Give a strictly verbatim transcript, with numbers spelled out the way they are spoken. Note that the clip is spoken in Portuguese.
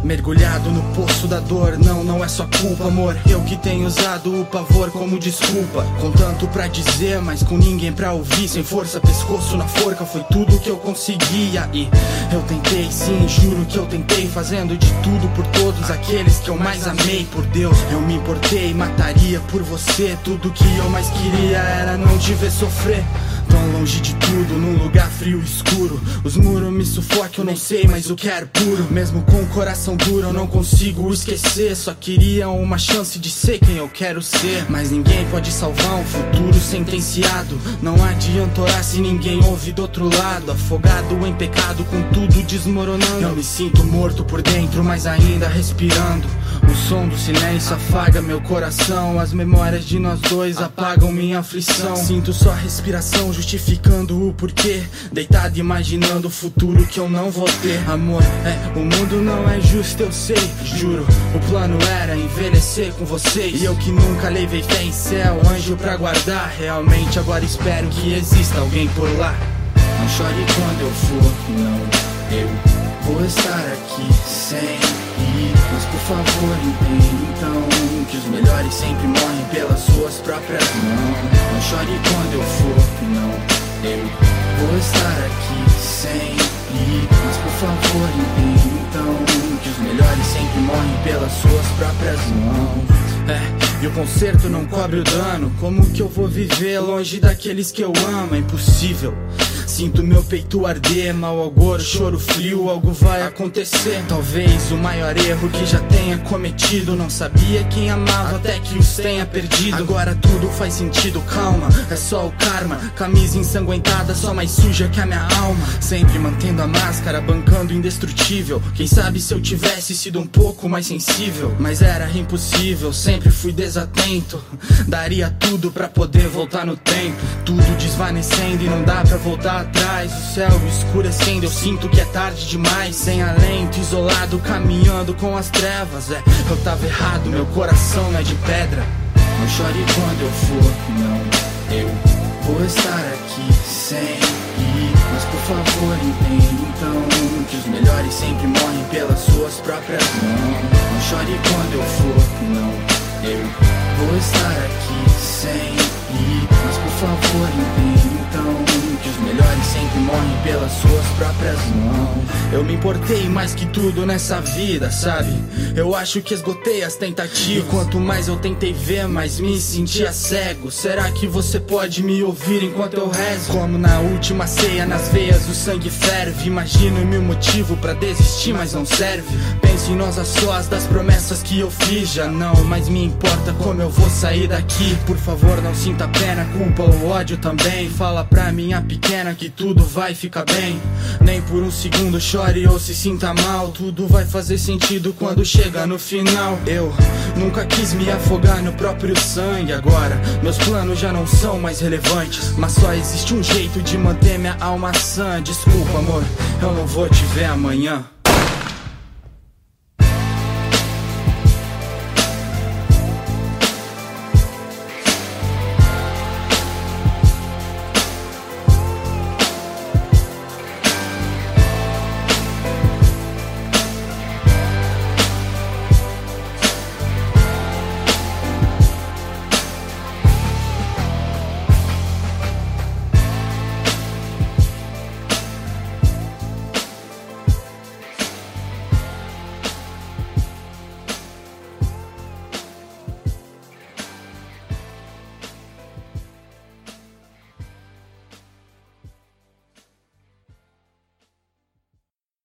mergulhado no poço da dor. Não, não é só culpa, amor, eu que tenho usado o pavor como desculpa. Com tanto pra dizer, mas com ninguém pra ouvir. Sem força, pescoço na forca, foi tudo que eu conseguia. E eu tentei, sim, juro que eu tentei, fazendo de tudo por todos aqueles que eu mais amei. Por Deus, eu me importei, mataria por você. Tudo que eu mais queria era não te ver sofrer. Tão longe de tudo, num lugar frio e escuro. Os muros me sufocam, eu não sei, mas eu quero puro. Mesmo com o coração duro, eu não consigo esquecer. Só queria uma chance de ser quem eu quero ser. Mas ninguém pode salvar um futuro sentenciado. Não adianta orar se ninguém ouve do outro lado. Afogado em pecado, com tudo desmoronando. Eu me sinto morto por dentro, mas ainda respirando. O som do silêncio afaga meu coração. As memórias de nós dois apagam minha aflição. Sinto só respiração justificando o porquê. Deitado imaginando o futuro que eu não vou ter. Amor, é, o mundo não é justo, eu sei, juro. O plano era envelhecer com vocês. E eu que nunca levei fé em céu, anjo pra guardar. Realmente agora espero que exista alguém por lá. Não chore quando eu for, não, eu vou estar aqui sempre. Mas por favor entenda então que os melhores sempre morrem pelas suas próprias mãos. Não chore quando eu for, não, eu vou estar aqui sempre. Mas por favor entenda então que os melhores sempre morrem pelas suas próprias mãos. É, e o conserto não cobre o dano. Como que eu vou viver longe daqueles que eu amo? É impossível. Sinto meu peito arder, mau agouro, choro frio, algo vai acontecer. Talvez o maior erro que já tenha cometido. Não sabia quem amava até que os tenha perdido. Agora tudo faz sentido, calma, é só o karma. Camisa ensanguentada, só mais suja que a minha alma. Sempre mantendo a máscara, bancando indestrutível. Quem sabe se eu tivesse sido um pouco mais sensível. Mas era impossível, sempre fui desatento. Daria tudo pra poder voltar no tempo. Tudo desvanecendo e não dá pra voltar atrás. O céu escurecendo, eu sinto que é tarde demais. Sem alento, isolado, caminhando com as trevas. É, eu tava errado, meu coração não é de pedra. Não chore quando eu for, não, eu vou estar aqui sempre. Mas por favor entenda então que os melhores sempre morrem pelas suas próprias mãos. Não chore quando eu for, não, eu vou estar aqui sempre. Mas por favor entenda então que os melhores sempre morrem pelas suas próprias mãos. Eu me importei mais que tudo nessa vida, sabe? Eu acho que esgotei as tentativas. E quanto mais eu tentei ver, mais me sentia cego. Será que você pode me ouvir enquanto eu rezo? Como na última ceia, nas veias o sangue ferve. Imagino mil motivos pra desistir, mas não serve. Penso em nós a sós, das promessas que eu fiz. Já não, mas me importa como eu vou sair daqui. Por favor, não sinta pena, culpa ou ódio também. Fala pra minha pequena que tudo vai ficar bem. Nem por um segundo chore ou se sinta mal. Tudo vai fazer sentido quando chega no final. Eu nunca quis me afogar no próprio sangue. Agora meus planos já não são mais relevantes. Mas só existe um jeito de manter minha alma sã. Desculpa amor, eu não vou te ver amanhã.